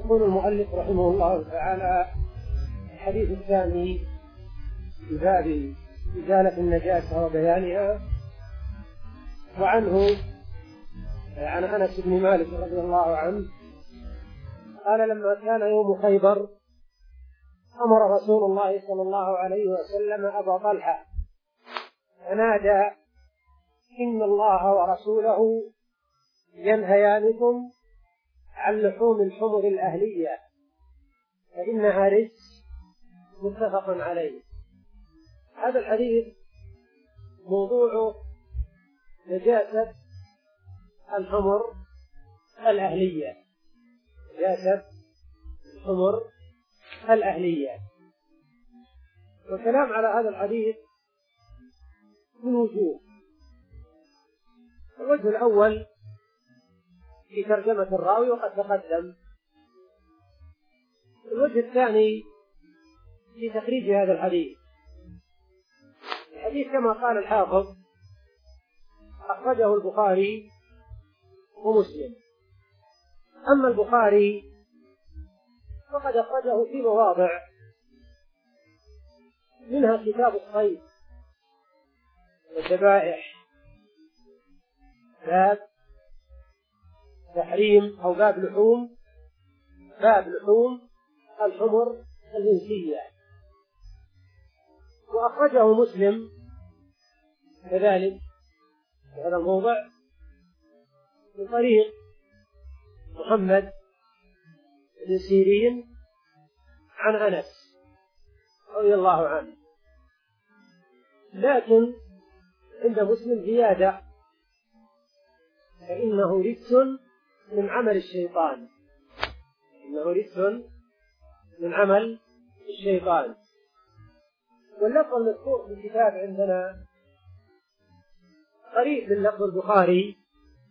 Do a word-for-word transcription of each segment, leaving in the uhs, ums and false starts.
يقول المؤلف رحمه الله تعالى: الحديث الثاني في باب إزالة النجاسة وبيانها. وعنه عن أنس بن مالك رضي الله عنه قال: لما كان يوم خيبر أمر رسول الله صلى الله عليه وسلم أبا طلحة فنادى: إن الله ورسوله ينهيانكم عن لحوم الحمر الأهلية فإنها رجس. متفق عليه. هذا الحديث موضوع نجاسة الحمر الأهلية، نجاسة الحمر الأهلية. والكلام على هذا الحديث من وجوه. الوجه الأول في ترجمة الراوي وقد تقدم. الوجه الثاني في تخريج هذا الحديث. الحديث كما قال الحافظ أخرجه البخاري ومسلم. أما البخاري فقد أخرجه في مواضع، منها كتاب الصيد والذبائح، باب تحريم أو باب لحوم باب لحوم الحمر الإنسية. وأخرجه مسلم كذلك في هذا الموضع من طريق محمد بن سيرين عن أنس رضي الله عنه، لكن عند مسلم زيادة: فإنه رجس من عمل الشيطان إنه رجس من عمل الشيطان. واللفظ المذكور في الكتاب عندنا قريب من لفظ البخاري،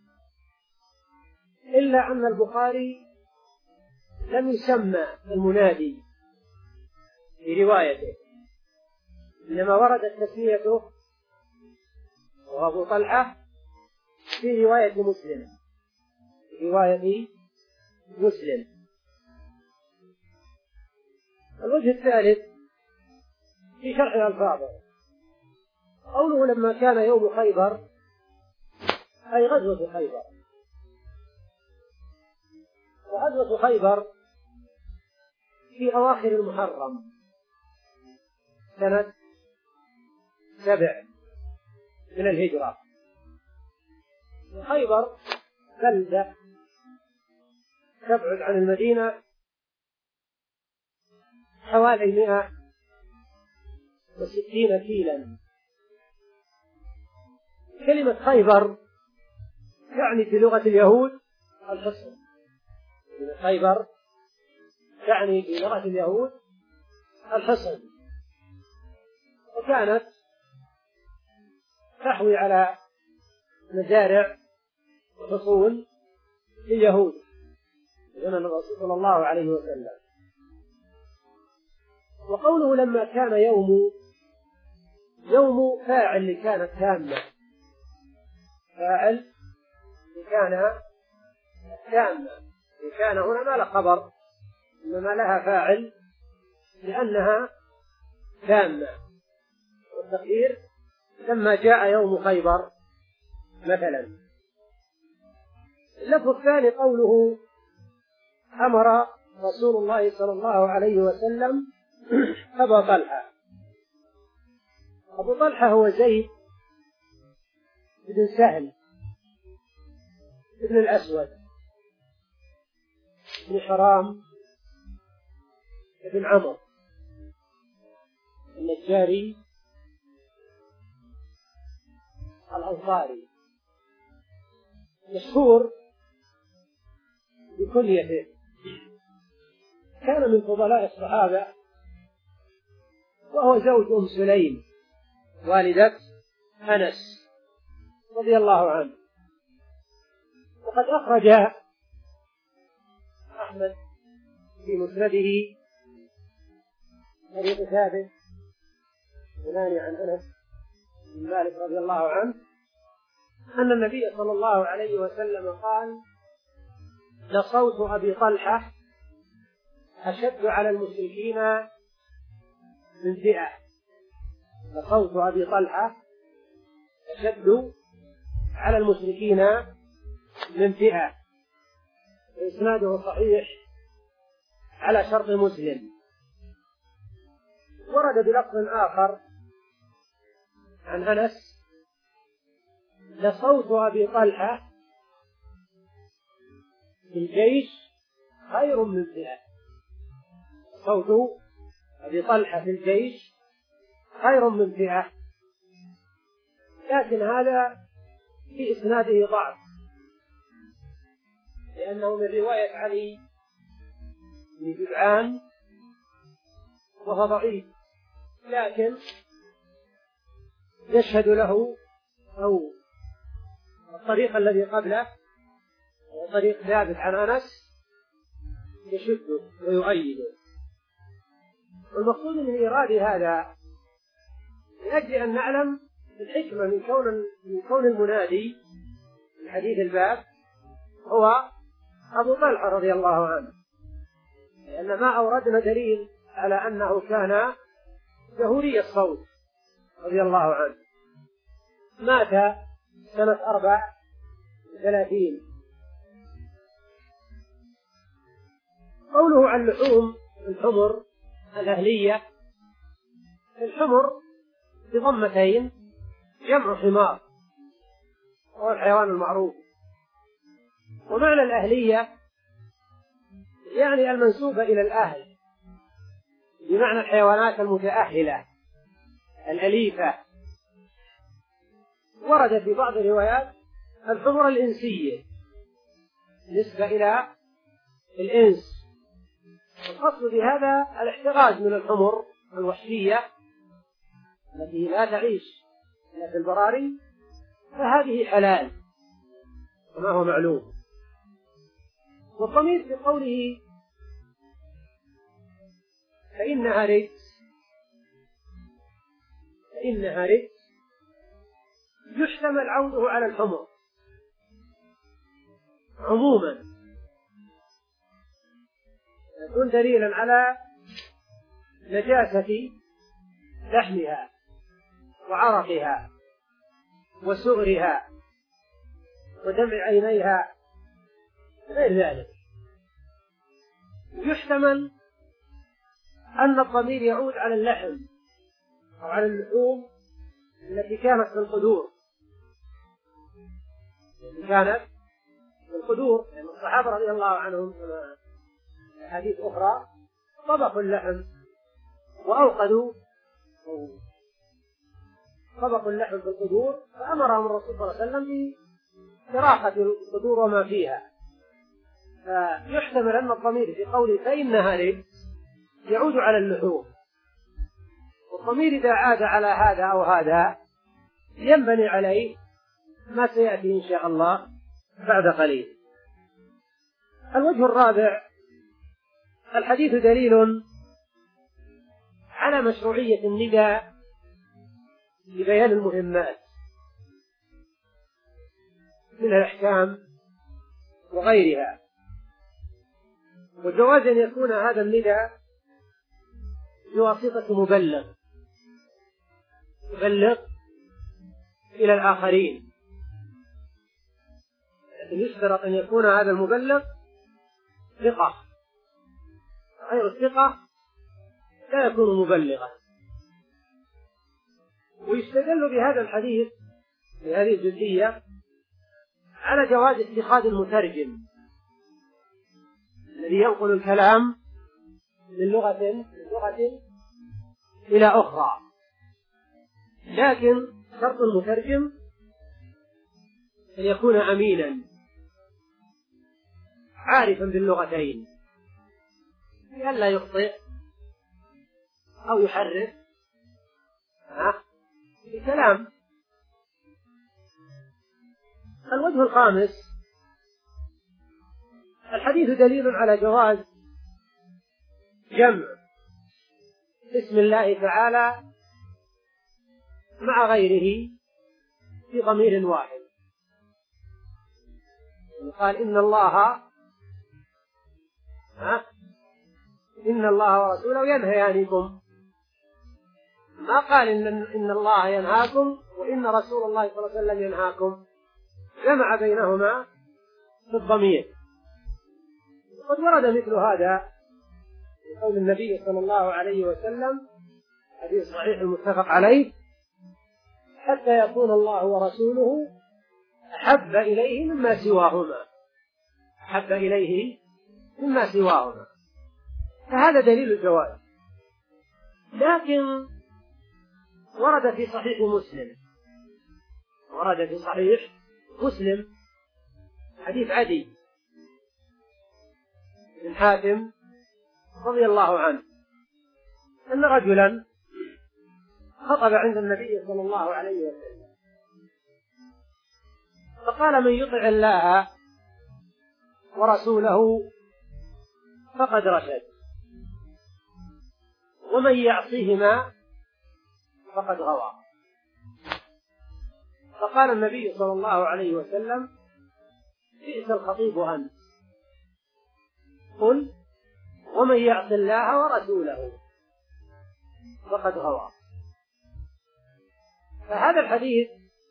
إلا أن البخاري لم يسمى المنادي في روايته، إنما وردت تسميته وأبو طلحة في رواية مسلم في رواية مسلم. الوجه الثالث في شرح الألفاظ، قوله لما كان يوم خيبر أي غزوة خيبر. وغزوة خيبر في أواخر المحرم سنة سبع من الهجرة. خيبر بلدة تبعد عن المدينة حوالي مئة وستين كيلا. كلمة خيبر تعني في لغة اليهود الحصن. كلمة خيبر تعني في لغة اليهود الحصن، وكانت تحوي على مزارع وحصون لليهود زمن الرسول صلى الله عليه وسلم. وقوله لما كان يوم يوم فاعل لكانت تامة، فاعل لكان تامة. لكان هنا ما لا خبر، إنما لها فاعل لأنها تامة. والتقدير لما جاء يوم خيبر مثلا. اللفظ الثاني قوله أمر رسول الله صلى الله عليه وسلم أبا طلحة. أبو طلحة هو زيد بن سهل بن الأسود بن حرام بن عمرو النجاري الأنصاري، مشهور بكنيته. كان من فضلاء الصحابة، وهو زوج أم سليم والدة أنس رضي الله عنه. وقد أخرج أحمد في مسنده طريق ثابت بناني عن أنس بن مالك رضي الله عنه أن النبي صلى الله عليه وسلم قال: لصوت أبي طلحة أشد على المشركين من فئة. صوت أبي طلحة أشد على المشركين من فئة، إسناده صحيح على شرط مسلم. ورد بلفظ آخر عن أنس: لصوت أبي طلحة في الجيش خير من فئة. صوت أبي طلحة في الجيش خير من فئة، لكن هذا في إسناده ضعف، لأنه من رواية علي بن جدعان وهو ضعيف، لكن يشهد له أو الطريق الذي قبله وطريق ثابت عن أنس يشده ويؤيده. والمقصود من إيراد هذا من أجل أن نعلم الحكمة من كون من كون المنادي في حديث الباب هو أبو طلحة رضي الله عنه، لأن ما أوردنا دليل على أنه كان جهوري الصوت رضي الله عنه. مات سنة أربع وثلاثين. قوله عن لحوم الحمر الأهلية: الحمر بضمتين جمع حمار وهو الحيوان المعروف. ومعنى الأهلية يعني المنسوبة إلى الأهل، بمعنى الحيوانات المتأهلة الأليفة. ورد في بعض الروايات الحمر الإنسية نسبة إلى الإنس. القصد بهذا الاحتراز من الحمر الوحشية التي لا تعيش إلا في البراري، فهذه حلال كما هو معلوم. والضمير في قوله فإنها رجس فإنها رجس يحتمل عوده على الحمر عموما، يكون دليلا على نجاسة لحمها وعرقها وسؤرها ودمع عينيها غير ذلك. يحتمل أن الضمير يعود على اللحم أو على اللحوم التي كانت في القدور التي كانت في القدور يعني الصحابة رضي الله عنهم كما حديث أخرى طبخوا اللحم وأوقدوا طبخوا اللحم في القدور، فأمرهم الرسول صلى الله عليه وسلم بكراهة القدور وما فيها. فيحتمل أن الضمير في قوله فإنها رجس يعود على اللحوم، والضمير إذا عاد على هذا أو هذا ينبني عليه ما سيأتي إن شاء الله بعد قليل. الوجه الرابع: الحديث دليل على مشروعية النداء لبيان المهمات من الأحكام وغيرها، وجواز أن يكون هذا النداء بواسطة مبلغ يبلغ إلى الآخرين، لكن يشترط أن يكون هذا المبلغ ثقة، غير الثقة لا يكون مبلغا. ويستدل بهذا الحديث بهذه الجزئية على جواز اتخاذ المترجم الذي ينقل الكلام من لغة من لغة إلى أخرى، لكن شرط المترجم أن يكون أمينا عارفا باللغتين لئلا يخطئ أو يحرف الكلام. الوجه الخامس: الحديث دليل على جواز جمع اسم الله تعالى مع غيره في ضمير واحد. قال إن الله إن الله ورسوله ينهيانكم، ما قال إن, إن الله ينهاكم وإن رسول الله صلى الله عليه وسلم ينهاكم، جمع بينهما في الضمير. وقد ورد مثل هذا في قول النبي صلى الله عليه وسلم حديث صحيح المتفق عليه: حتى يكون الله ورسوله أحب إليه مما سواهما، أحب إليه مما سواهما. فهذا دليل الجواز. لكن ورد في صحيح مسلم ورد في صحيح مسلم حديث عدي بن حاتم رضي الله عنه أن رجلا خطب عند النبي صلى الله عليه وسلم فقال: من يطع الله ورسوله فقد رشد، ومن يعصيهما فقد غوى. فقال النبي صلى الله عليه وسلم: بئس الخطيب أنت، قل: ومن يعص الله ورسوله فقد غوى. فهذا الحديث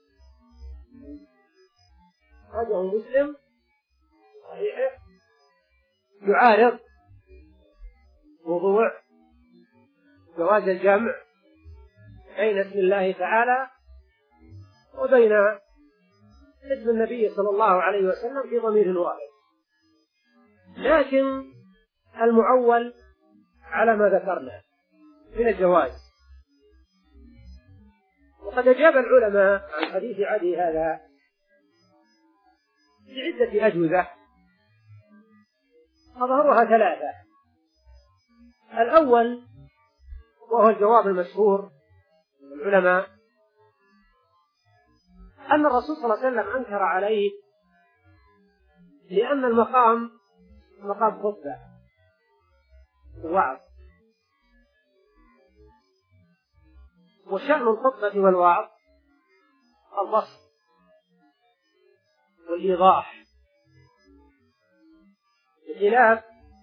أخرجه مسلم صحيحه يعارض موضوع جواز الجمع بين اسم الله تعالى وبين اسم النبي صلى الله عليه وسلم في ضمير واحد، لكن المعول على ما ذكرنا من الجواز. وقد أجاب العلماء عن حديث عدي هذا بعدة أجوبة، أظهرها ثلاثة. الأول وهو الجواب المشهور من العلماء أن الرسول صلى الله عليه وسلم أنكر عليه لأن المقام مقام خطبة ووعظ، وشأن الخطبة والوعظ البسط والإيضاح، بخلاف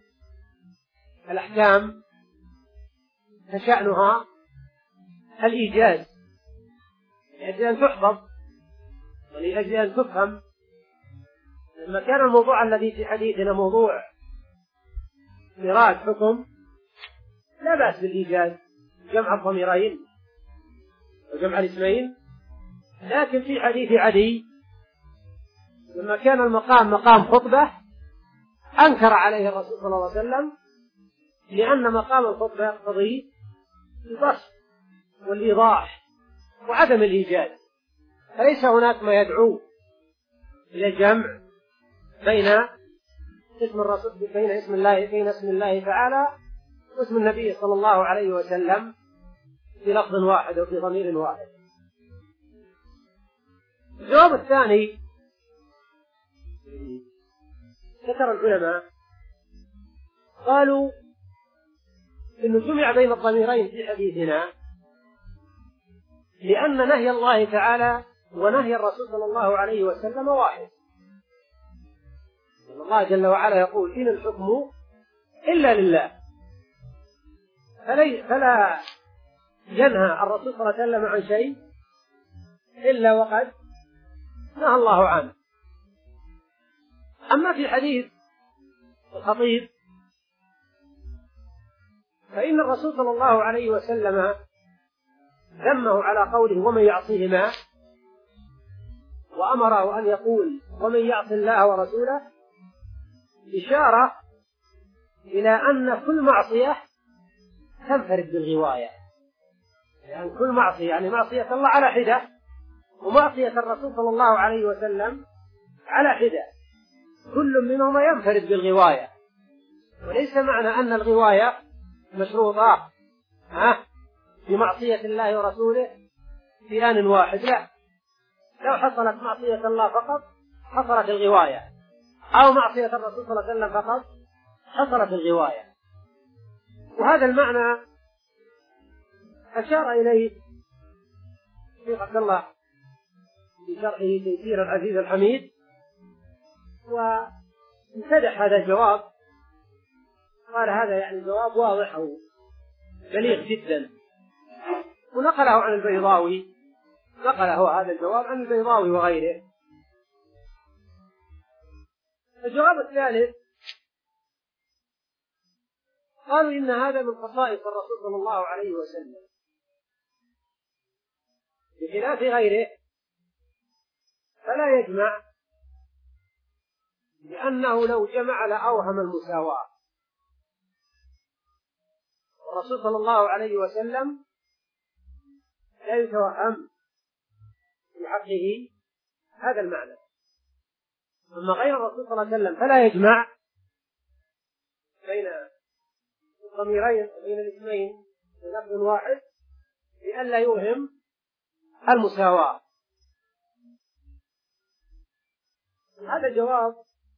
الأحكام فشأنها الإيجاز لأجل أن تحفظ ولأجل أن تفهم. لما كان الموضوع الذي في حديثنا موضوع إيراد حكم لا بأس بالإيجاز، جمع الضميرين وجمع الاسمين. لكن في حديث عدي لما كان المقام مقام خطبة أنكر عليه الرسول صلى الله عليه وسلم، لأن مقام الخطبة يقتضي البسط والإيضاح وعدم الإيجاز، فليس هناك ما يدعو إلى الجمع بين اسم الرسول بين اسم الله بين اسم الله تعالى واسم النبي صلى الله عليه وسلم في لفظ واحد وفي ضمير واحد. الجواب الثاني ذكر العلماء قالوا إنه جمع بين الضميرين في حديثنا لأن نهي الله تعالى ونهي الرسول صلى الله عليه وسلم واحد. الله جل وعلا يقول: إن الحكم إلا لله، فلا ينهى الرسول صلى الله عليه وسلم عن شيء إلا وقد نهى الله عنه. أما في حديث الخطيب فإن الرسول صلى الله عليه وسلم ذمه على قوله: ومن يعصيهما، وأمره أن يقول: ومن يعص الله ورسوله، إشارة إلى أن كل معصية تنفرد بالغواية، يعني كل معصية يعني معصية الله على حدة، ومعصية الرسول صلى الله عليه وسلم على حدة، كل منهما ينفرد بالغواية. وليس معنى أن الغواية مشروطة ها في معصية الله ورسوله في آن واحد، لا، لو حصلت معصية الله فقط حصلت الغواية، أو معصية الرسول صلى الله عليه وسلم فقط حصلت الغواية. وهذا المعنى أشار إليه الشيخ عبد الله في شرحه تيسير العزيز الحميد، وامتدح هذا الجواب قال هذا يعني جواب واضح أو بليغ جدا، ونقله عن البيضاوي، نقله هذا الجواب عن البيضاوي وغيره. الجواب الثالث قالوا إن هذا من خصائص الرسول صلى الله عليه وسلم بخلاف غيره، فلا يجمع، لأنه لو جمع لأوهم المساواة، والرسول صلى الله عليه وسلم لا يتوهم في حقه هذا المعنى. أما غير الرسول صلى الله عليه وسلم فلا يجمع بين الضميرين وبين الاسمين بلفظ واحد لئلا يوهم المساواة. هذا الجواب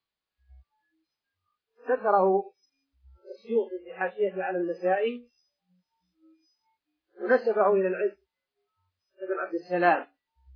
ذكره السيوطي في حاشيته على النسائي ونسبه إلى العز بن عبد السلام،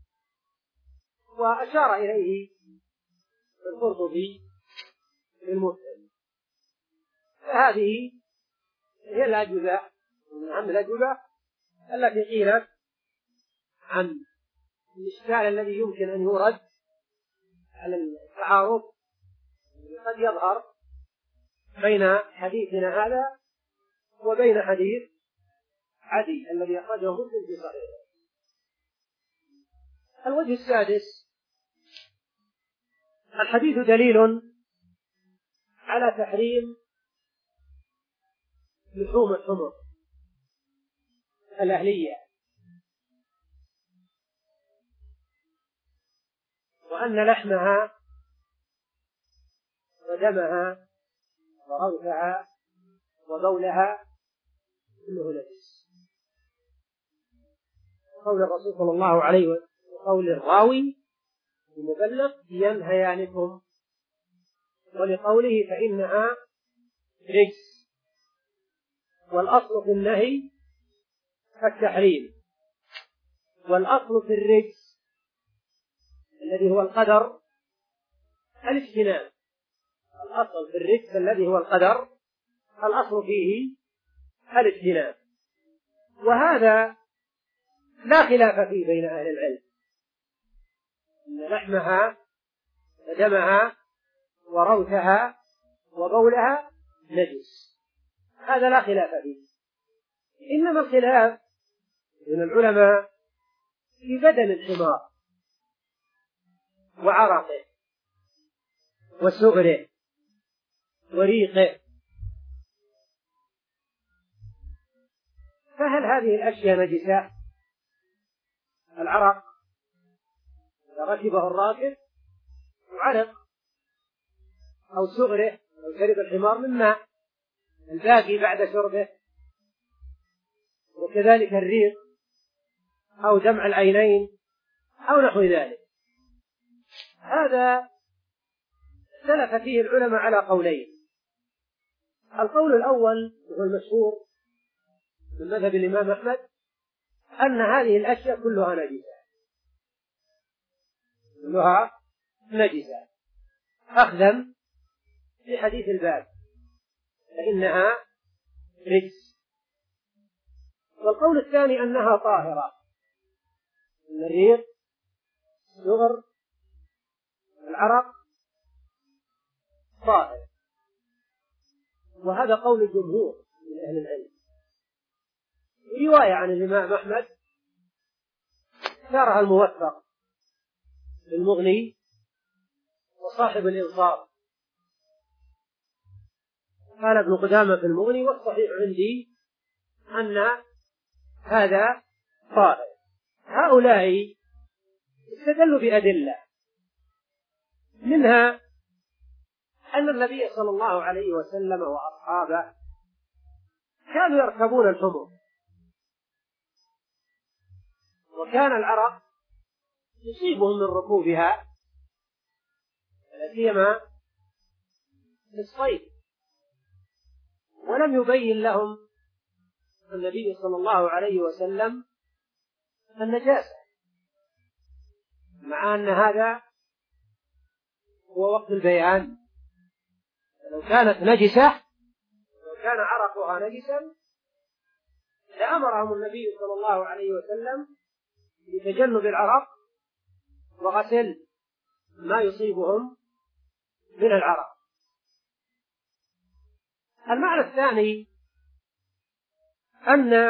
وأشار إليه القرطبي في المفهم. فهذه هي الأجوبة من أهم الأجوبة التي قيلت عن الإشكال الذي يمكن أن يورد على التعارض قد يظهر بين حديثنا هذا وبين حديث عدي الذي أخرجه مسلم في صحيحه. الوجه السادس: الحديث دليل على تحريم لحوم الحمر الأهلية، وأن لحمها ودمها وروثها وبولها كله نجس. قول الرسول صلى الله عليه وسلم وقول الراوي المبلغ ينهيانكم، ولقوله فإنها رجس، والأصل في النهي التحريم، والأصل في الرجس الذي هو القدر الاجتناب. الأصل في الرجس الذي هو القدر الأصل فيه الاجتناب، وهذا لا خلاف فيه بين أهل العلم، إن لحمها ودمها وروثها وبولها نجس، هذا لا خلاف فيه. إنما الخلاف من العلماء في بدن الحمار وعرقه وسؤره وريقه، فهل هذه الأشياء نجسة؟ العرق إذا ركبه الراكب وعرق، أو سؤره أو شرب الحمار من ماء الباقي بعد شربه، وكذلك الريق أو دمع العينين أو نحو ذلك. هذا اختلف فيه العلماء على قولين. القول الأول وهو المشهور من مذهب الإمام أحمد أن هذه الأشياء كلها نجسة، كلها نجسة أخذا في حديث الباب فإنها رجس. والقول الثاني أنها طاهرة، أن الريق السغر العرق طاهر، وهذا قول الجمهور من أهل العلم. رواية عن الإمام أحمد اختارها الموفق المغني وصاحب الإنصاف، قال ابن قدامة في المغني والصحيح عندي أن هذا طاهر. هؤلاء استدلوا بأدلة، منها أن النبي صلى الله عليه وسلم وأصحابه كانوا يركبون الحمر، وكان العرق يصيبهم من ركوبها لا سيما في الصيف، ولم يبين لهم النبي صلى الله عليه وسلم النجاسة، مع أن هذا هو وقت البيان. لو كانت نجسة لو وكان عرقها نجسا لأمرهم النبي صلى الله عليه وسلم بتجنب العرق وغسل ما يصيبهم من العرق. المعنى الثاني أن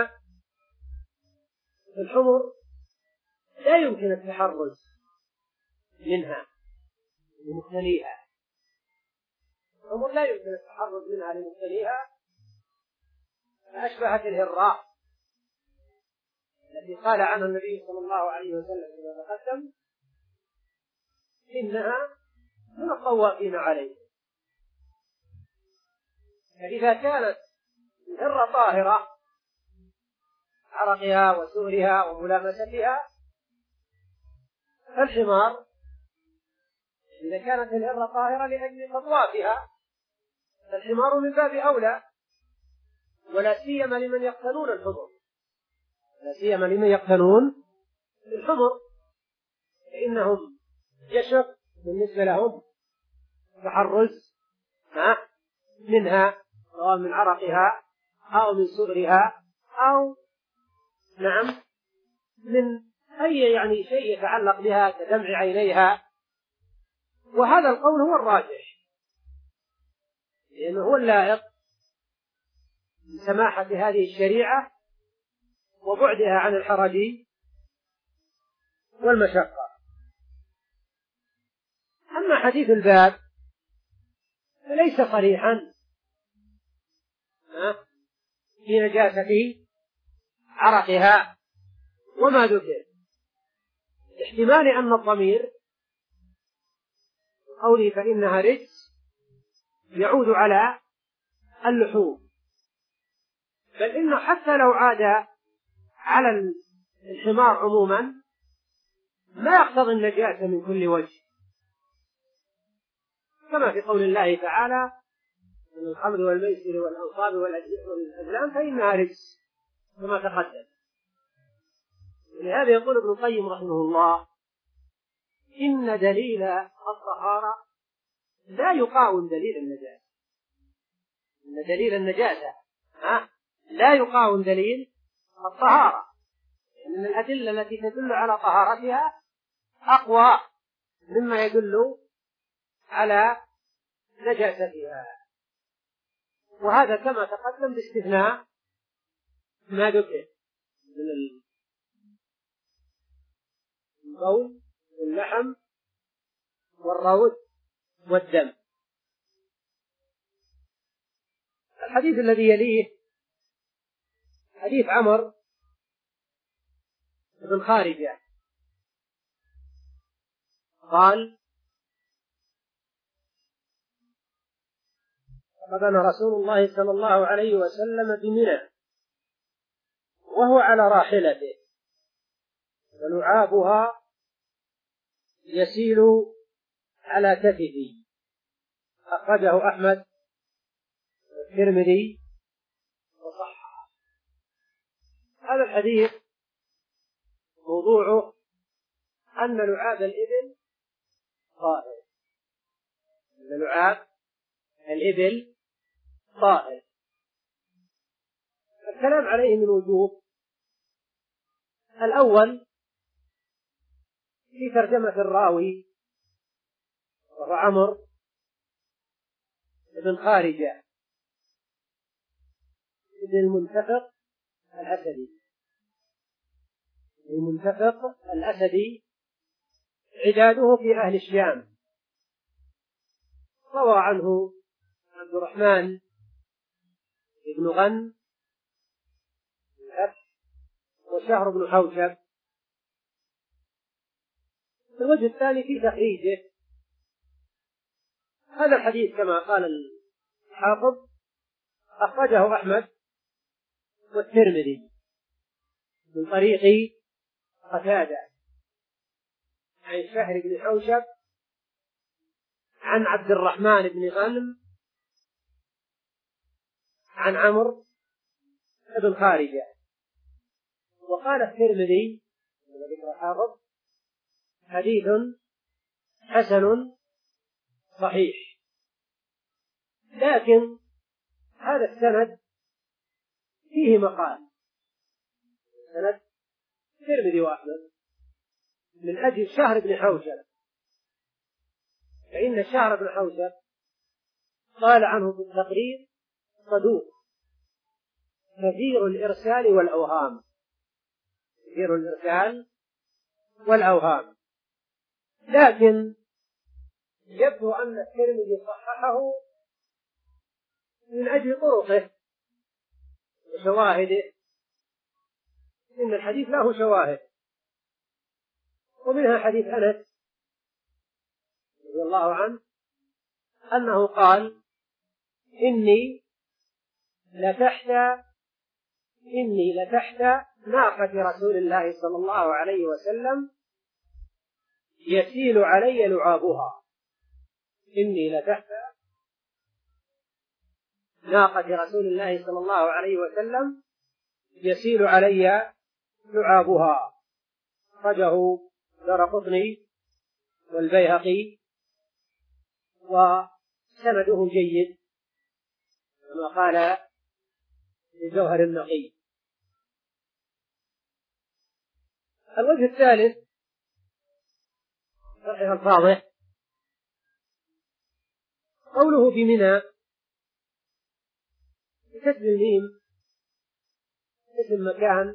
الحمر لا يمكن التحرز منها لمقتنيها، الحمر لا يمكن التحرز منها لمقتنيها، فأشبهت الهراء التي قال عنها النبي صلى الله عليه وسلم كما تقدم إنها من الطوافين عليه. فإذا كانت الهرة طاهرة عرقها وسؤرها وملامستها، فالحمار إذا كانت الهرة طاهرة لأجل أطوافها فالحمار من باب أولى، ولا سيما لمن يقتنون الحمر، لا سيما لمن يقتنون الحمر، فإنهم يشق بالنسبة لهم تحرز منها سواء من عرقها أو من سؤرها أو نعم من أي يعني شيء يتعلق بها كدمع عينيها. وهذا القول هو الراجح لأنه هو اللائق بسماحة هذه الشريعة وبعدها عن الحرج والمشقة. أما حديث الباب فليس صريحا في نجاسة عرقها وما ذكر، احتمال أن الضمير قوله فإنها رجس يعود على اللحوم، بل إنه حتى لو عاد على الحمار عموما ما يقتضي النجاسة من كل وجه، كما في قول الله تعالى من الخمر والميسر والأنصاب والأزلام فإنها رجس كما تقدم. ولهذا يقول ابن القيم رحمه الله إن دليل الطهارة لا يقاوم دليل النجاسة، إن دليل النجاسة لا يقاوم دليل الطهارة، لأن الأدلة التي تدل على طهارتها أقوى مما يدل على نجاستها، وهذا كما تقدم باستثناء ما ذكر من البول واللحم والروث والدم. الحديث الذي يليه حديث عمرو بن خارجة قال خطبنا رسول الله صلى الله عليه وسلم بمنى وهو على راحلته ولعابها يسيل على كتفه، أخرجه أحمد والترمذي وصححه. هذا الحديث موضوعه أن لعاب الإبل طاهر، أن لعاب الإبل طاهر. الكلام عليه من وجوه: الأول في ترجمة الراوي وهو عمرو بن خارجة بن المنتفق الأسدي، المنتفق الأسدي عداده في أهل الشام، روى عنه عبد الرحمن بن غن وشهر بن حوشب. الوجه الثاني في تخريجه، هذا الحديث كما قال الحافظ أخرجه أحمد والترمذي من طريق قتادة عن شهر بن حوشب عن عبد الرحمن بن غنم عن عمرو بن خارجة. وقال الترمذي ذكر حافظ حديث حسن صحيح، لكن هذا السند فيه مقال، سند الترمذي وأحمد من أجل شهر بن حوشب، فإن شهر بن حوشب قال عنه في التقرير صدوق كثير الإرسال والأوهام، كثير الإرسال والأوهام، لكن يبدو أن الترمذي صححه من أجل طرقه وشواهده، إن الحديث له شواهد، ومنها حديث أنس رضي الله عنه أنه قال إني لتحت إني لتحت ناقة رسول الله صلى الله عليه وسلم يسيل علي لعابها، إني لتحت ناقة رسول الله صلى الله عليه وسلم يسيل علي لعابها، أخرجه الدارقطني والبيهقي وسنده جيد كما قال الجوهر النقي. الوجه الثالث شرح الفاضح قوله في منى بكسب الميم اسم مكان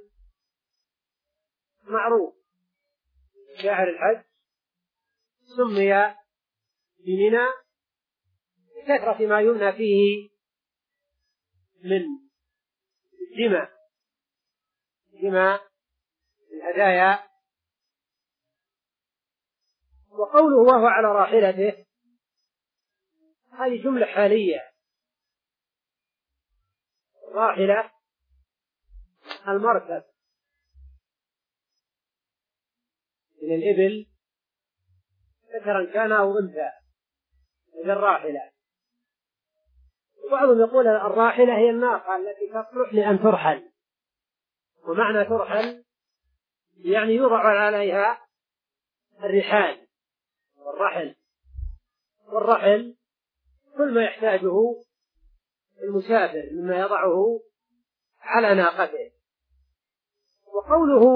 معروف شاعر الحج سمي بمنى كثرة ما يمنى فيه من جمع جمع الهدايا. وقوله وهو على راحلته هذه جملة حالية، راحلة المركب من الإبل ذكرا كان أو أنثى الراحلة، وبعضهم يقول الراحلة هي الناقة التي تصلح لأن ترحل، ومعنى ترحل يعني يوضع عليها الرحال والرحل، والرحل كل ما يحتاجه المسافر مما يضعه على ناقته. وقوله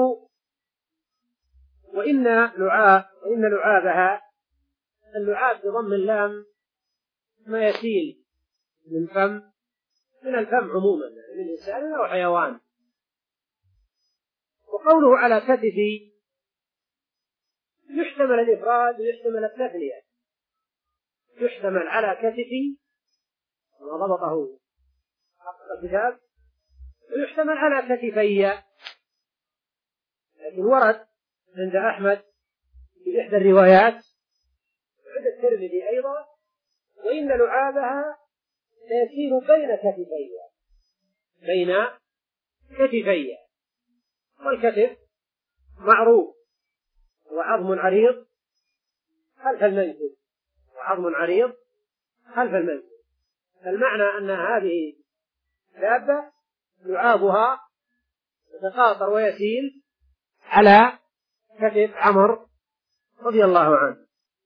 وإن لعاب وإن لعابها، اللعاب بضم اللام ما يسيل من فم من الفم عموما من إنسان أو حيوان. وقوله على كتفي يحتمل الإفراد ويحتمل التثنية، يحتمل على كتفي وما ضبطه حق الكتاب، ويحتمل على كتفي، لكن ورد عند أحمد في إحدى الروايات وعند الترمذي أيضا وإن لعابها سيسير بين كتفي بين كتفي. والكتف معروف وعظم عريض خلف المنكب، وعظم عريض خلف المنكب، فالمعنى أن هذه دابة لعابها يتقاطر ويسيل على كتف عمرو رضي الله عنه.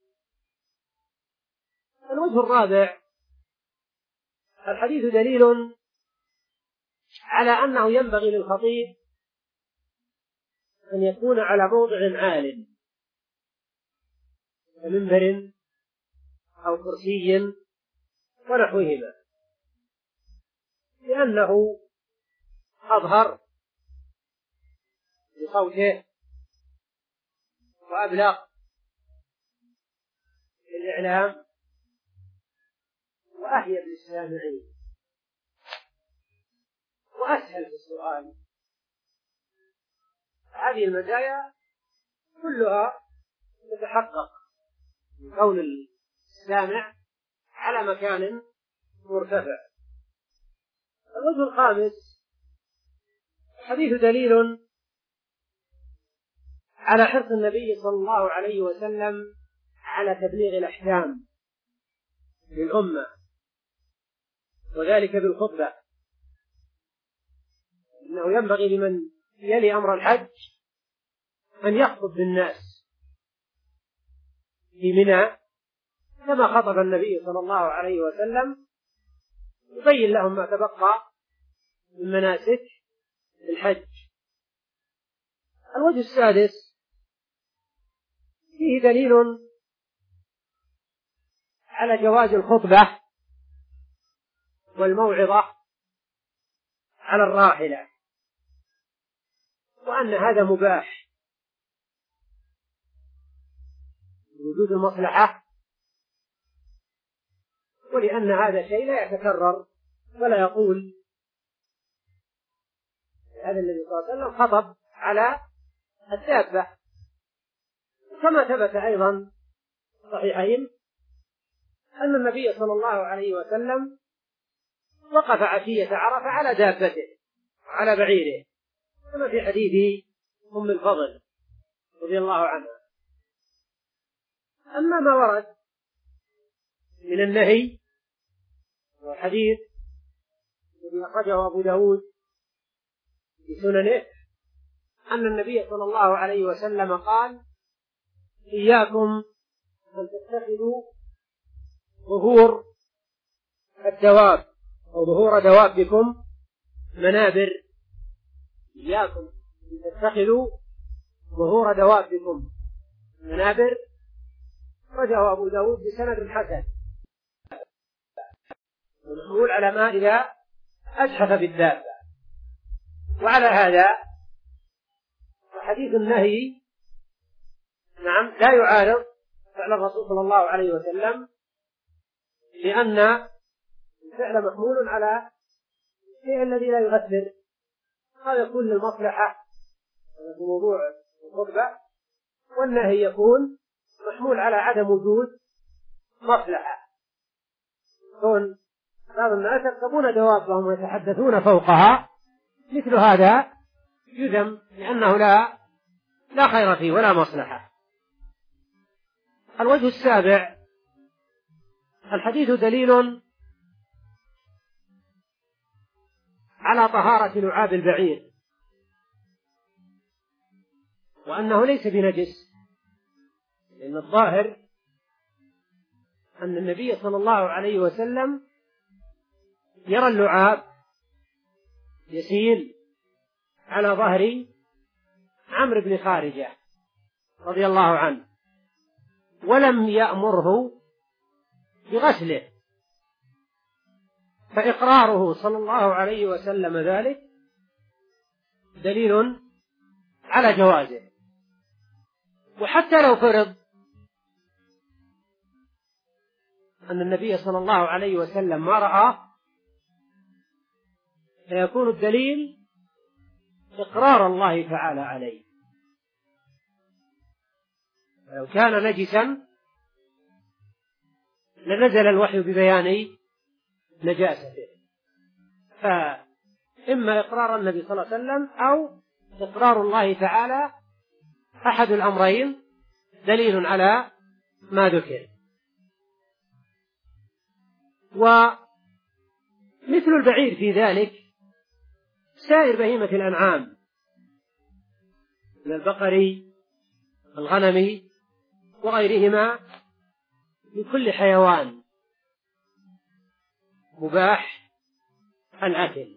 الوجه الرابع الحديث دليل على أنه ينبغي للخطيب أن يكون على موضع عال كمنبر أو كرسي ونحوهما، لأنه أظهر بصوته وأبلغ بالإعلام وأهيب للسامعين وأسهل في السؤال. هذه المزايا كلها تتحقق من كون السامع على مكان مرتفع. الوجه الخامس الحديث دليل على حرص النبي صلى الله عليه وسلم على تبليغ الأحكام للأمة، وذلك بالخطبة، إنه ينبغي لمن يلي أمر الحج أن يخطب بالناس في منى كما خطب النبي صلى الله عليه وسلم يبين لهم ما تبقى من مناسك الحج. الوجه السادس فيه دليل على جواز الخطبة والموعظة على الراحلة، وأن هذا مباح وجود المصلحة، ولأن هذا شيء لا يتكرر، ولا يقول هذا النبي صلى الله عليه وسلم خطب على الدابة. كما ثبت أيضا صحيحين أن النبي صلى الله عليه وسلم وقف عشية عرفة على دابته على بعيره، كما في حديث أم الفضل رضي الله عنها. أما ما ورد من النهي والحديث الذي أخرجه أبو داود في سننه أن النبي صلى الله عليه وسلم قال: إياكم أن تتخذوا ظهور الدواب أو ظهور دوابكم منابر. إياكم أن تتخذوا ظهور دوابكم منابر. رجعه أبو داود بسند حسن، والمحمول على ما إذا أجحف بالدابة. وعلى هذا حديث النهي نعم لا يعارض فعل الرسول صلى الله عليه وسلم، لأن الفعل محمول على الشيء الذي لا يؤثر. هذا يكون للمصلحة في موضوع الخطبة، والنهي يكون محمول على عدم وجود مصلحة. كون بعض الناس يركبون دوابهم ويتحدثون فوقها، مثل هذا يذم لأنه لا لا خير فيه ولا مصلحة. الوجه السابع: الحديث دليل على طهارة لعاب البعير، وأنه ليس بنجس، لأن الظاهر أن النبي صلى الله عليه وسلم يرى اللعاب يسيل على ظهر عمرو بن خارجة رضي الله عنه، ولم يأمره بغسله، فإقراره صلى الله عليه وسلم ذلك دليل على جوازه. وحتى لو فرض أن النبي صلى الله عليه وسلم ما رآه، فيكون الدليل إقرار الله تعالى عليه. لو كان نجسا لنزل الوحي ببيان نجاسته، فإما إقرار النبي صلى الله عليه وسلم أو إقرار الله تعالى، أحد الأمرين دليل على ما ذكر. ومثل البعير في ذلك سائر بهيمة الأنعام من البقر الغنم وغيرهما، لكل حيوان مباح الأكل،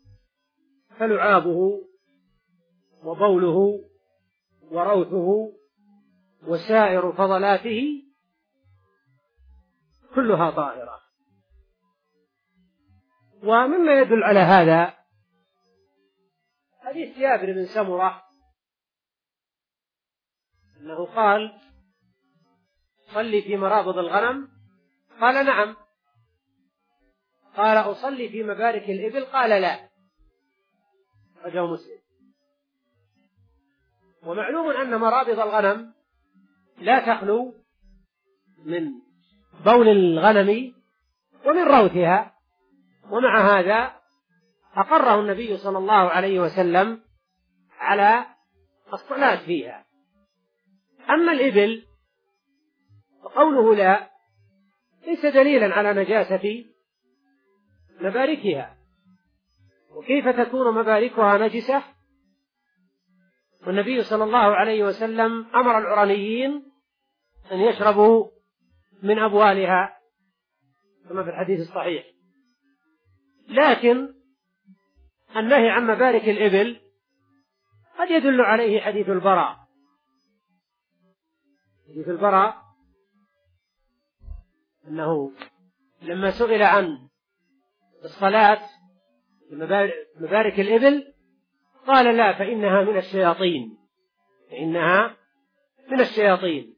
فلعابه وبوله وروثه وسائر فضلاته كلها طاهرة. ومما يدل على هذا حديث جابر بن سمرة أنه قال: صلي في مرابض الغنم؟ قال: نعم. قال: أصلي في مبارك الإبل؟ قال: لا. رجاه مسلم. ومعلوم أن مرابض الغنم لا تخلو من بول الغنم ومن روثها، ومع هذا أقره النبي صلى الله عليه وسلم على الصلاة فيها. أما الإبل فقوله لا ليس دليلا على نجاسة مباركها. وكيف تكون مباركها نجسة والنبي صلى الله عليه وسلم أمر العرنيين أن يشربوا من أبوالها كما في الحديث الصحيح؟ لكن النهي عن مبارك الإبل قد يدل عليه حديث البراء. حديث البراء أنه لما سئل عن الصلاة مبارك الإبل قال لا، فإنها من الشياطين، فإنها من الشياطين.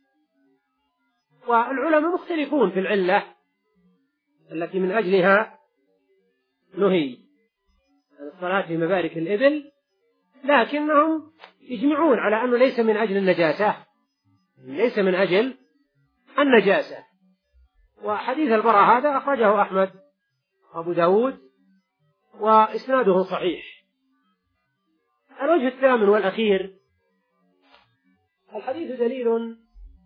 والعلماء مختلفون في العلة التي من أجلها نهي الصلاة في مبارك الإبل، لكنهم يجمعون على أنه ليس من أجل النجاسة، ليس من أجل النجاسة. وحديث البراء هذا أخرجه أحمد وأبو داود وإسناده صحيح. الوجه الثامن والأخير: الحديث دليل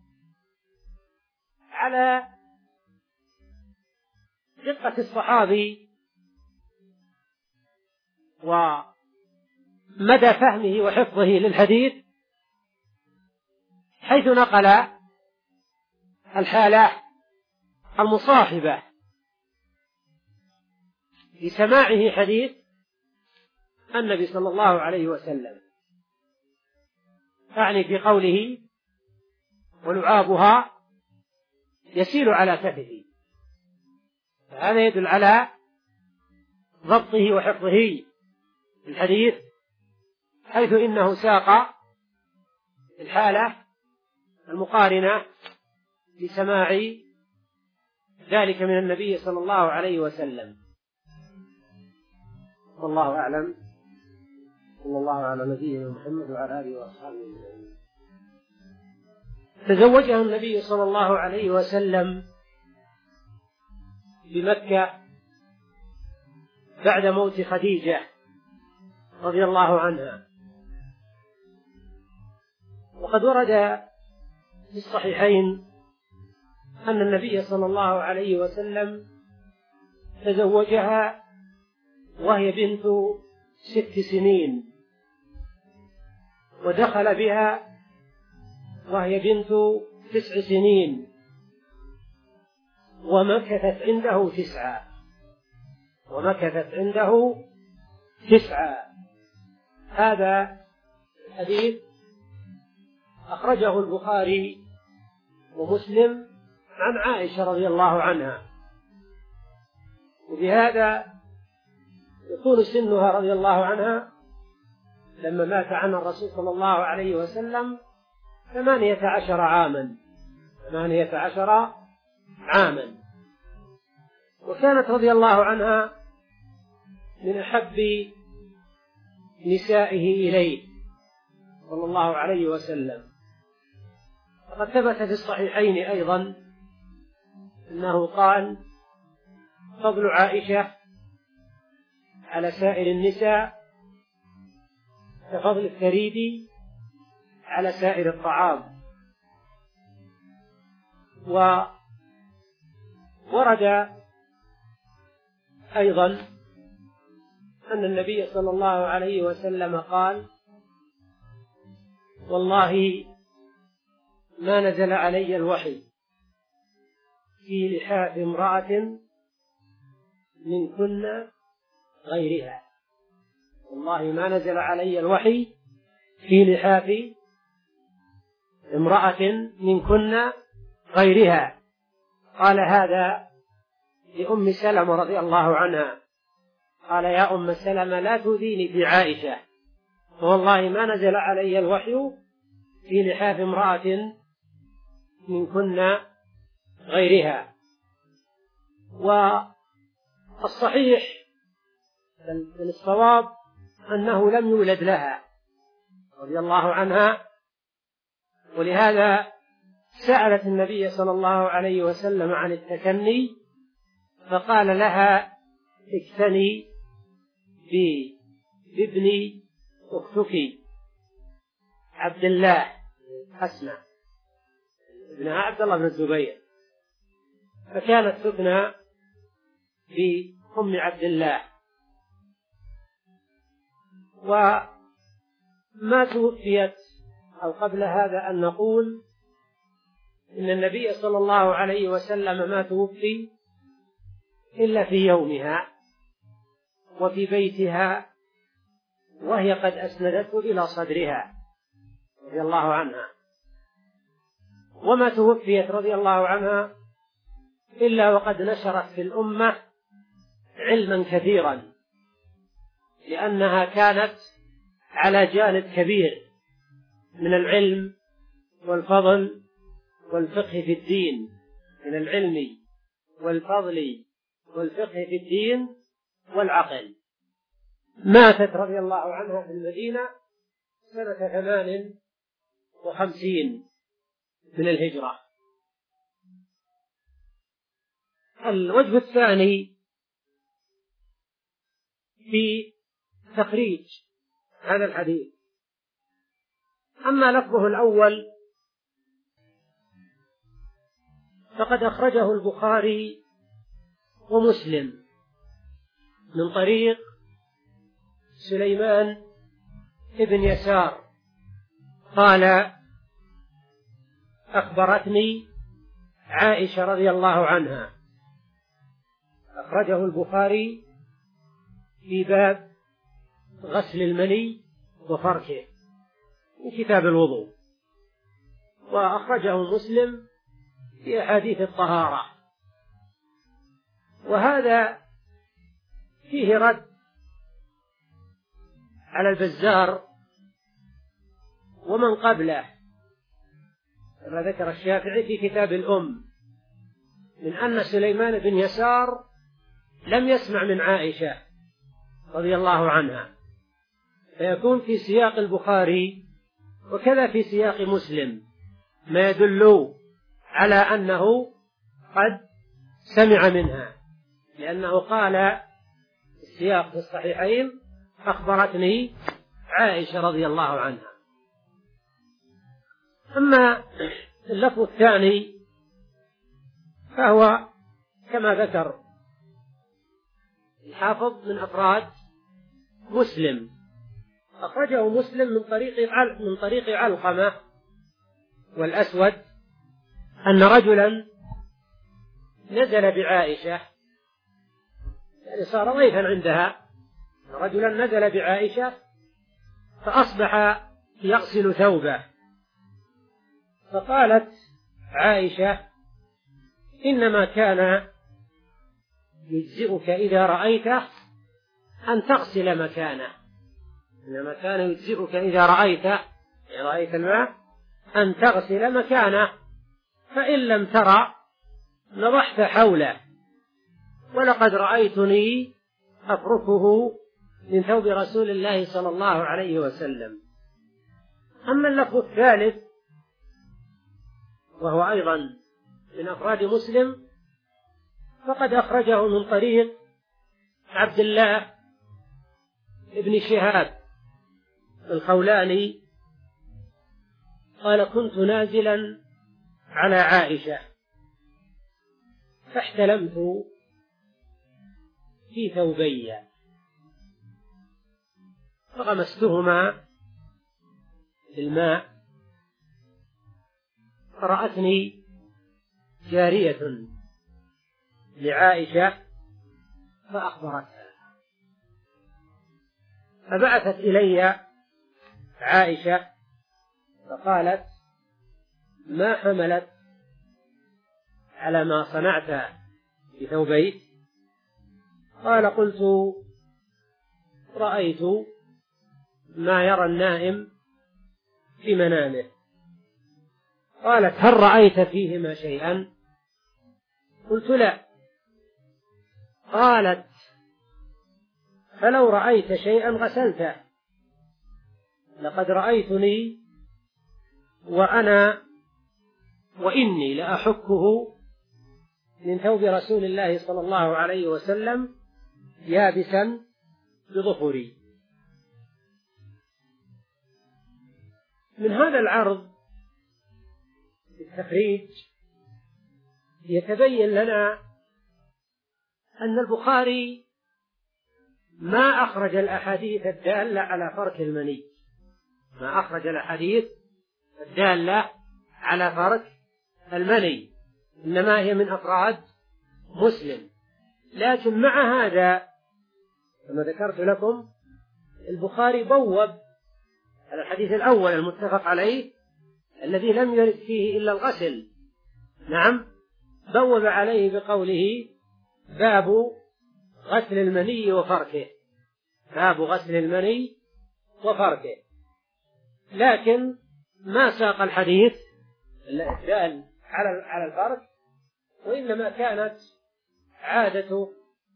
على دقة الصحابي ومدى فهمه وحفظه للحديث، حيث نقل الحالة المصاحبة لسماعه حديث النبي صلى الله عليه وسلم، يعني في قوله ولعابها يسيل على كتفه، فهذا يدل على ضبطه وحفظه الحديث، حيث إنه ساق الحالة المقارنة لسماع ذلك من النبي صلى الله عليه وسلم. والله أعلم، صلى الله على نبينا محمد وعلى آله وأصحابه أجمعين. تزوجها النبي صلى الله عليه وسلم بمكة بعد موت خديجة رضي الله عنها، وقد ورد في الصحيحين أن النبي صلى الله عليه وسلم تزوجها وهي بنت ست سنين، ودخل بها وهي بنت تسع سنين، ومكثت عنده تسعة ومكثت عنده تسعة. هذا الحديث أخرجه البخاري ومسلم عن عائشة رضي الله عنها، وبهذا يكون سنها رضي الله عنها لما مات عنها الرسول صلى الله عليه وسلم ثمانية عشر عاما ثمانية عشر عاما وكانت رضي الله عنها من أحب نسائه إليه صلى الله عليه وسلم. وقد ثبت في الصحيحين أيضا أنه قال: فضل عائشة على سائر النساء كفضل الثريد على سائر الطعام. وورد أيضا أن النبي صلى الله عليه وسلم قال: والله ما نزل علي الوحي في لحاف امرأة منكن غيرها والله ما نزل علي الوحي في لحاف امرأة منكن غيرها. قال هذا لأم سلمة رضي الله عنها، قال: يا أم سلمة لا تؤذيني بعائشة، والله ما نزل علي الوحي في لحاف امرأة منكن غيرها. والصحيح الصواب أنه لم يولد لها رضي الله عنها، ولهذا سألت النبي صلى الله عليه وسلم عن التكني، فقال لها: اكتني بابن أختك عبد الله أسمع، ابنها عبد الله بن الزبير، فكانت تكنى بأم عبد الله. وما توفيت أو قبل هذا أن نقول إن النبي صلى الله عليه وسلم ما توفي إلا في يومها وفي بيتها وهي قد أسندته إلى صدرها رضي الله عنها، وما توفيت رضي الله عنها إلا وقد نشرت في الأمة علما كثيرا، لأنها كانت على جانب كبير من العلم والفضل والفقه في الدين، من العلم والفضل والفقه في الدين والعقل. ماتت رضي الله عنها في المدينة سنة ثمان وخمسين من الهجرة. الوجه الثاني في تخريج هذا الحديث. أما لفظه الأول فقد أخرجه البخاري ومسلم من طريق سليمان ابن يسار قال: أخبرتني عائشة رضي الله عنها. أخرجه البخاري في باب غسل المني وفركه في كتاب الوضوء، وأخرجه مسلم في أحاديث الطهارة. وهذا فيه رد على البزار ومن قبله كما ذكر الشافعي في كتاب الأم، من أن سليمان بن يسار لم يسمع من عائشة رضي الله عنها، فيكون في سياق البخاري وكذا في سياق مسلم ما يدل على أنه قد سمع منها، لأنه قال السياق في الصحيحين: أخبرتني عائشة رضي الله عنها. أما اللفظ الثاني فهو كما ذكر الحافظ من أفراد مسلم، أخرجه مسلم من طريق من طريق علقمة والأسود أن رجلا نزل بعائشة، يعني صار ضيفا عندها، رجلا نزل بعائشة فأصبح يغسل ثوبه، فقالت عائشة: إنما كان يجزئك إذا رأيته أن تغسل مكانه، إنما كان يجزئك إذا رأيته إذا رأيت الماء أن تغسل مكانه، فإن لم ترى نضحت حوله، ولقد رأيتني أفركه من ثوب رسول الله صلى الله عليه وسلم. أما اللفظ الثالث وهو أيضا من أفراد مسلم فقد أخرجه من طريق عبد الله ابن شهاب الخولاني قال: كنت نازلا على عائشة فاحتلمت في ثوبي فغمستهما بالماء، فرأتني جارية لعائشة فأخبرتها، فبعثت إلي عائشة فقالت: ما حملت على ما صنعت بثوبيك؟ قال: قلت: رأيت ما يرى النائم في منامه. قالت: هل رأيت فيهما شيئا؟ قلت: لا. قالت: فلو رأيت شيئا غسلته، لقد رأيتني وأنا وإني لأحكه من ثوب رسول الله صلى الله عليه وسلم يابسا بظفري. من هذا العرض التخريج يتبين لنا أن البخاري ما أخرج الأحاديث الدالة على فرك المني، ما أخرج الأحاديث الدالة على فرك المني، إنما هي من أفراد مسلم. لكن مع هذا كما ذكرت لكم البخاري بوب على الحديث الأول المتفق عليه الذي لم يرد فيه إلا الغسل، نعم، بوب عليه بقوله باب غسل المني وفركه، باب غسل المني وفركه، لكن ما ساق الحديث الدال على على الفرك، وإنما كانت عادته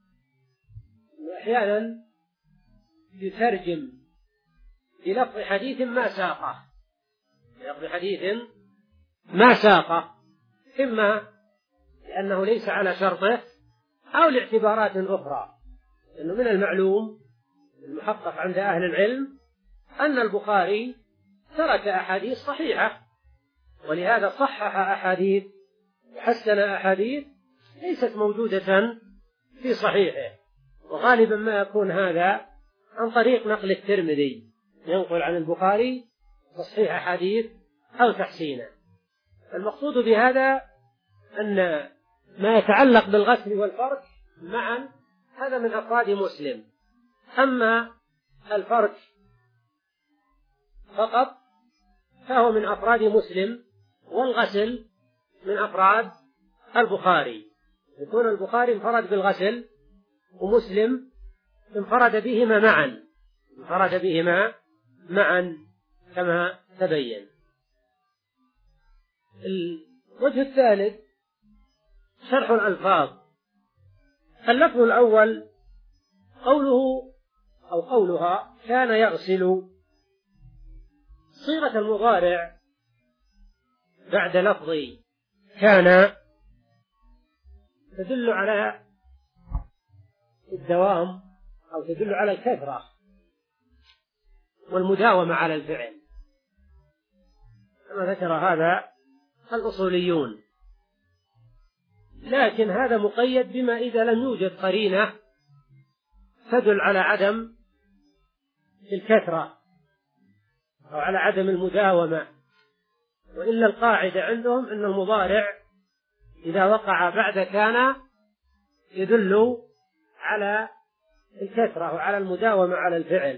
أحيانا يترجم بلفظ حديث ما ساقه، بلفظ حديث ما ساقه، إما لأنه ليس على شرطه أو لاعتبارات أخرى. إنه من المعلوم المحقق عند أهل العلم أن البخاري ترك أحاديث صحيحة، ولهذا صحح أحاديث وحسن أحاديث ليست موجودة في صحيحه، وغالبا ما يكون هذا عن طريق نقل الترمذي، ينقل عن البخاري تصحيح أحاديث أو تحسينه. المقصود بهذا أن ما يتعلق بالغسل والفرك معا هذا من أفراد مسلم، أما الفرك فقط فهو من أفراد مسلم، والغسل من أفراد البخاري. يكون البخاري انفرد بالغسل ومسلم انفرد بهما معا، انفرد بهما معا كما تبين. الوجه الثالث شرح الألفاظ. اللفظ الأول قوله أو قولها كان يغسل، صيغة المضارع بعد لفظ كان تدل على الدوام أو تدل على الكثرة والمداومة على الفعل، كما ذكر هذا الأصوليون، لكن هذا مقيد بما إذا لم يوجد قرينة تدل على عدم الكثرة أو على عدم المداومة. وإلا القاعدة عندهم أن المضارع إذا وقع بعد كان يدل على الكثرة وعلى المداومة على الفعل.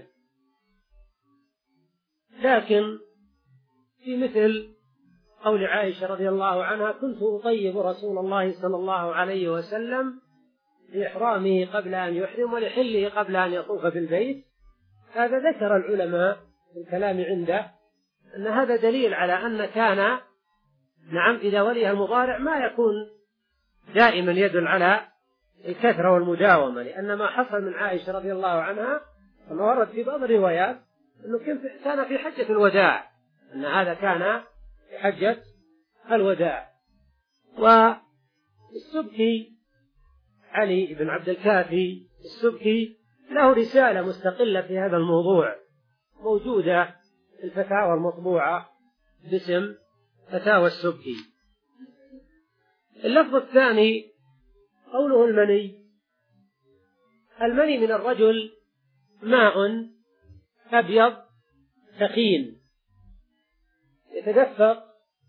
لكن في مثل قول عائشة رضي الله عنها كنت أطيب رسول الله صلى الله عليه وسلم لإحرامه قبل أن يحرم ولحله قبل أن يطوف بالبيت، هذا ذكر العلماء في الكلام عنده أن هذا دليل على أن كان نعم إذا وليها المضارع ما يكون دائما يدل على الكثرة والمداومة، لأن ما حصل من عائشة رضي الله عنها كما ورد في بعض الروايات أنه كان في حجة الوداع، أن هذا كان في حجة الوداع. والسبكي علي بن عبد الكافي السبكي له رسالة مستقلة في هذا الموضوع موجودة في الفتاوى المطبوعة باسم فتاوى السبكي. اللفظ الثاني قوله المني. المني من الرجل ماء أبيض ثخين يتدفق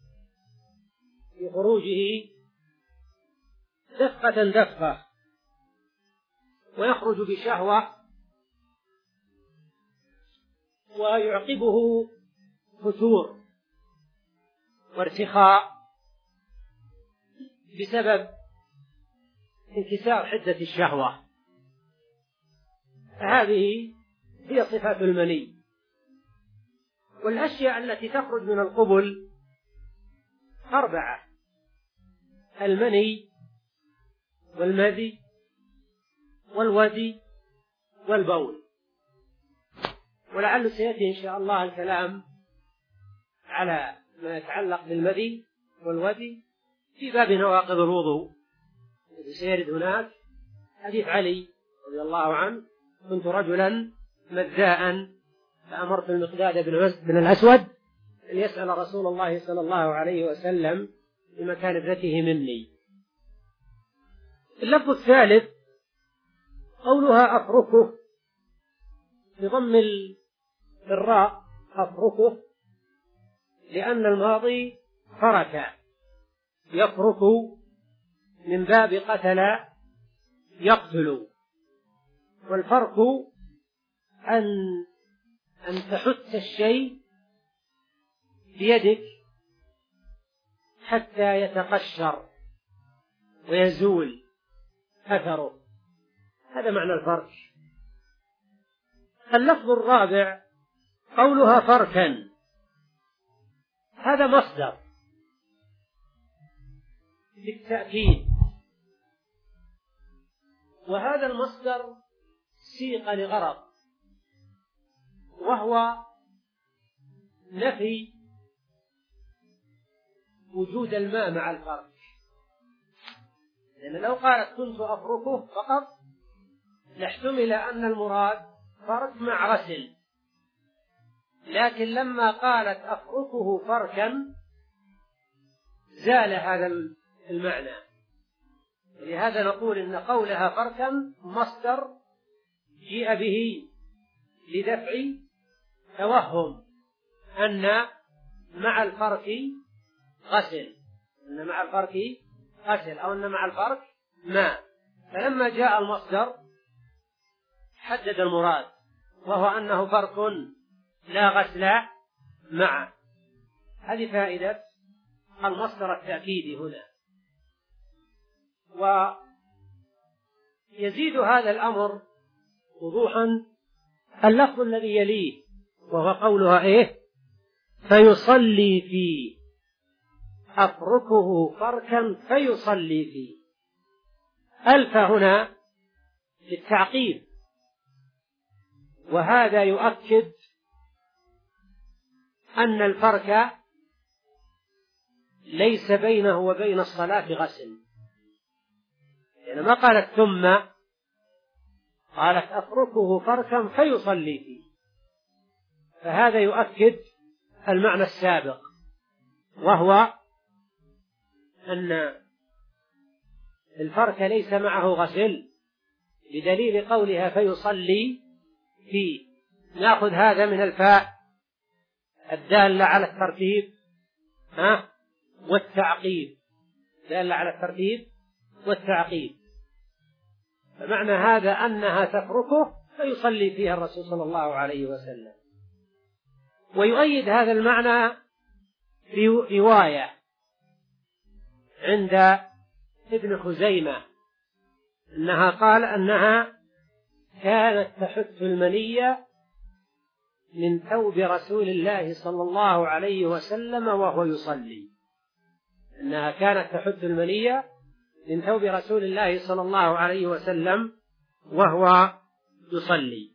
في خروجه دفقة دفقة ويخرج بشهوة ويعقبه فتور وارتخاء بسبب انكسار حدة الشهوة. هذه هي صفات المني. والأشياء التي تخرج من القبل أربعة: المني والمذي والودي والبول. ولعل سيأتي إن شاء الله الكلام على ما يتعلق بالمذي والودي في باب نواقض الوضوء، سيرد هناك حديث علي رضي الله عنه: كنت رجلا مذاء فأمرت المقداد بن الأسود أن يسأل رسول الله صلى الله عليه وسلم بمكان ابنته مني. اللفظ الثالث قولها أفركه بضم الراء أفركه، لأن الماضي فرك يفرك، من باب قتل يقتل، والفرق أن أن تحث الشيء بيدك حتى يتقشر ويزول أثره، هذا معنى الفرك. اللفظ الرابع قولها فركا، هذا مصدر بالتأكيد، وهذا المصدر سيق لغرض، وهو نفي وجود الماء مع الفرك. لأن لو قالت كنت أفركه فقط لاحتمل أن المراد فرك مع غسل، لكن لما قالت أفركه فركا زال هذا المعنى، لهذا نقول إن قولها فركا مصدر جيء به لدفع توهم أن مع الفرك غسل، أن مع الفرك غسل أو أن مع الفرك ماء، فلما جاء المصدر حدد المراد، وهو أنه فرك لا غسل معه. هذه فائدة المصدر التأكيدي هنا. ويزيد هذا الأمر وضوحا اللفظ الذي يليه، وهو قولها إيه؟ فيصلي فيه، أفركه فركا فيصلي فيه. ألف هنا للتعقيب، وهذا يؤكد أن الفرك ليس بينه وبين الصلاة غسل، يعني ما قالت ثم، قالت أفركه فركا فيصلي فيه، فهذا يؤكد المعنى السابق، وهو أن الفرك ليس معه غسل، بدليل قولها فيصلي فيه. نأخذ هذا من الفاء الدالة على الترتيب ها والتعقيب، دالة على الترتيب والتعقيب، فمعنى هذا أنها تفركه فيصلي فيها الرسول صلى الله عليه وسلم. ويؤيد هذا المعنى في رواية عند ابن خزيمة أنها قال أنها كانت تحث المنية من ثوب رسول الله صلى الله عليه وسلم وهو يصلي، أنها كانت تحث المنية من ثوب رسول الله صلى الله عليه وسلم وهو يصلي.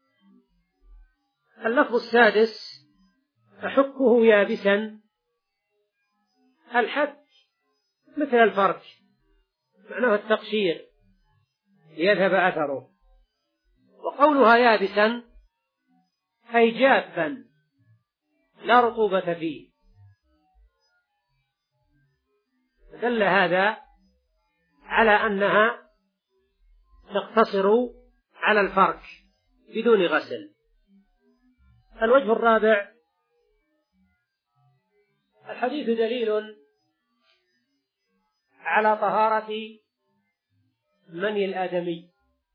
اللفظ السادس أحكه يابسا، الحك مثل الفرك معناه التقشير ليذهب أثره، وقولها يابسا أي جافا لا رطوبة فيه، دل هذا على أنها تقتصر على الفرك بدون غسل. الوجه الرابع الحديث دليل على طهارة مني الآدمي،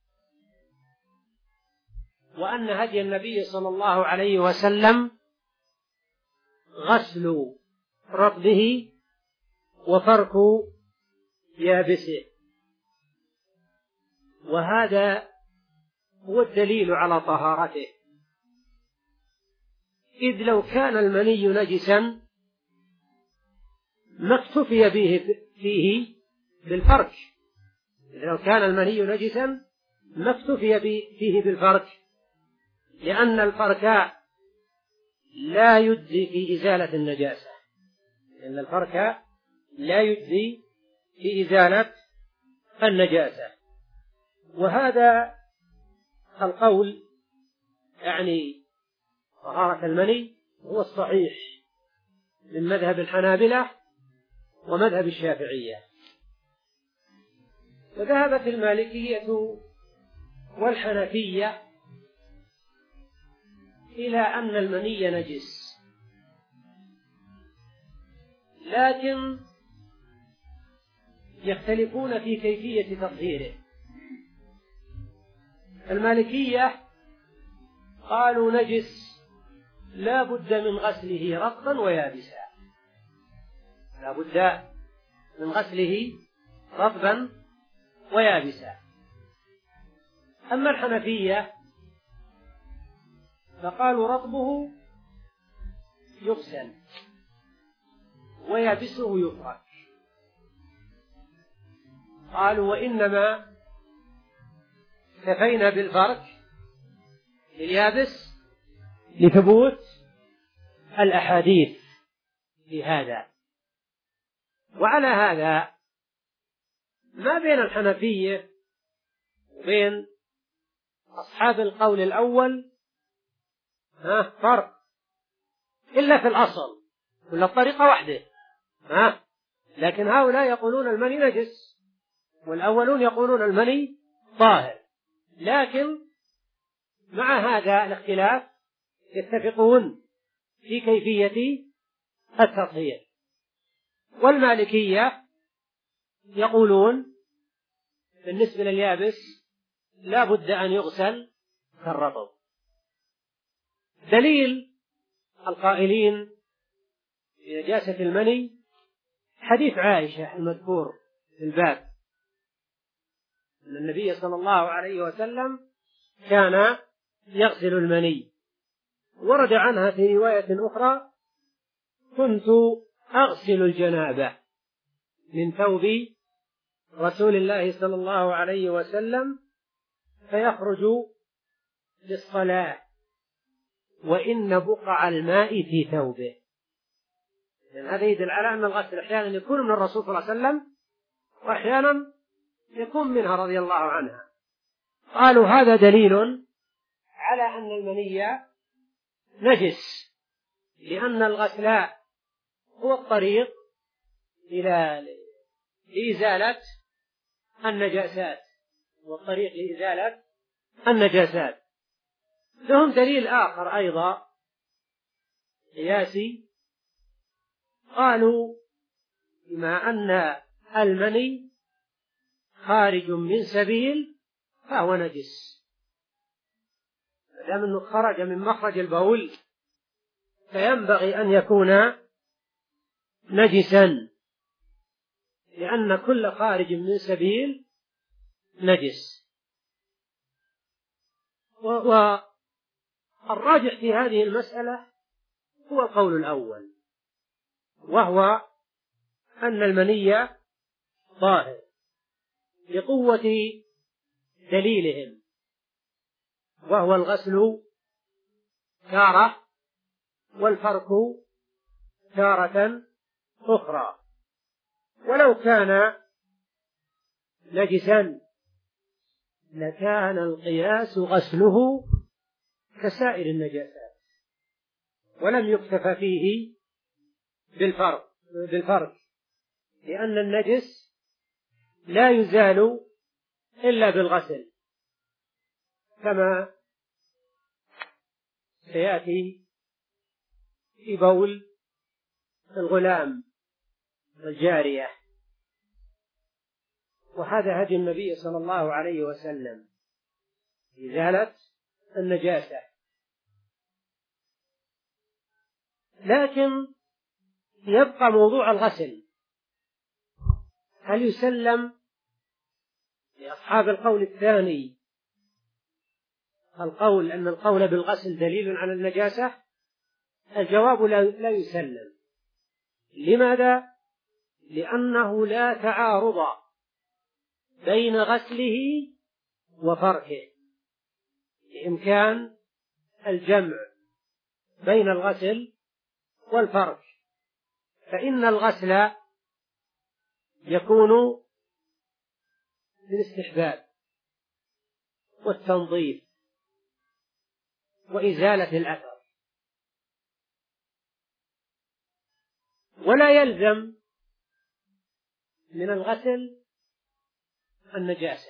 وأن هدي النبي صلى الله عليه وسلم غسل رطبه وفرك يابسه، وهذا هو الدليل على طهارته، إذ لو كان المني نجسا ما اكتفي به فيه بالفرك، إذ لو كان المني نجسا ما اكتفي فيه بالفرك، لأن الفرك لا يجزي في إزالة النجاسة، لأن الفرك لا يجزي في إزالة النجاسة. وهذا القول يعني طهارة المني هو الصحيح من مذهب الحنابلة ومذهب الشافعية. وذهبت المالكية والحنفية إلى أن المني نجس، لكن يختلفون في كيفية تطهيره، المالكية قالوا نجس لا بد من غسله رطبا ويابسا، لا بد من غسله رطبا ويابسا. أما الحنفية فقالوا رطبه يغسل ويابسه يفرك. قالوا وإنما اكتفينا بالفرك لليابس لثبوت الأحاديث في هذا. وعلى هذا ما بين الحنفية وبين أصحاب القول الأول ها فرق إلا في الأصل، كل الطريقة واحدة ها، لكن هؤلاء يقولون المني نجس والأولون يقولون المني طاهر، لكن مع هذا الاختلاف يتفقون في كيفية التطهير. والمالكية يقولون بالنسبة لليابس لا بد أن يغسل كالرطب. دليل القائلين بنجاسة المني حديث عائشة المذكور في الباب أن النبي صلى الله عليه وسلم كان يغسل المني. ورد عنها في رواية أخرى كنت أغسل الجنابة من ثوب رسول الله صلى الله عليه وسلم فيخرج للصلاة وإن بقع الماء في ثوبه. يعني هذا يدل على أن الغسل أحيانا يكون من الرسول صلى الله عليه وسلم وأحيانا يكون منها رضي الله عنها. قالوا هذا دليل على أن المني نجس، لأن الغسل هو الطريق إلى لإزالة النجاسات والطريق لإزالة النجاسات. لهم دليل آخر أيضا قياسي، قالوا بما أن المني خارج من سبيل فهو نجس، ما دام أنه خرج من مخرج البول فينبغي أن يكون نجسا، لأن كل خارج من سبيل نجس. والراجح في هذه المسألة هو القول الأول، وهو أن المني طاهر لقوة دليلهم، وهو الغسل تارة والفرك تارة أخرى. ولو كان نجسا لكان القياس غسله كسائر النجاسات، ولم يكتفى فيه بالفرق بالفرق لأن النجس لا يزال إلا بالغسل، كما سيأتي في بول الغلام والجارية. وهذا هدي النبي صلى الله عليه وسلم إزالة النجاسة. لكن يبقى موضوع الغسل، هل يسلم لأصحاب القول الثاني القول أن القول بالغسل دليل على النجاسة؟ الجواب لا يسلم. لماذا؟ لأنه لا تعارض بين غسله وفركه، بإمكان الجمع بين الغسل والفرك، فإن الغسل يكون بالاستحباب والتنظيف وإزالة الأثر، ولا يلزم من الغسل النجاسة،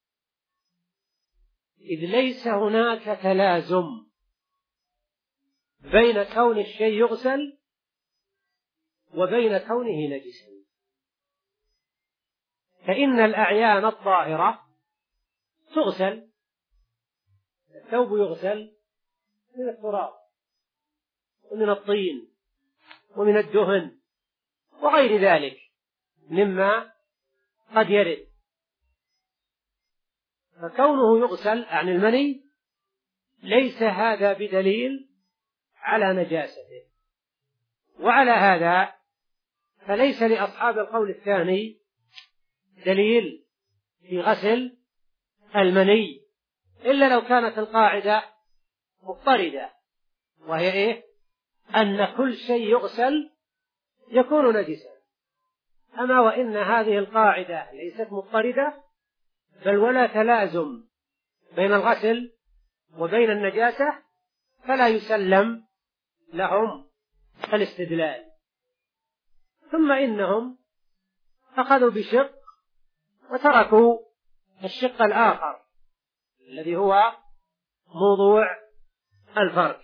إذ ليس هناك تلازم بين كون الشيء يغسل وبين كونه نجسا. فإن الأعيان الطاهرة تغسل الثوب يغسل من التراب ومن الطين ومن الدهن وغير ذلك مما قد يرد، فكونه يغسل عن المني ليس هذا بدليل على نجاسته. وعلى هذا فليس لأصحاب القول الثاني دليل في غسل المني إلا لو كانت القاعدة مضطردة، وهي إيه؟ أن كل شيء يغسل يكون نجسا. أما وإن هذه القاعدة ليست مضطردة بل ولا تلازم بين الغسل وبين النجاسة، فلا يسلم لهم الاستدلال. ثم إنهم أخذوا بشق وتركوا الشق الآخر الذي هو موضوع الفرج.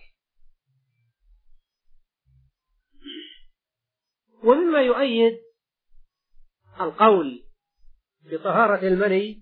ومما يؤيد القول بطهارة المني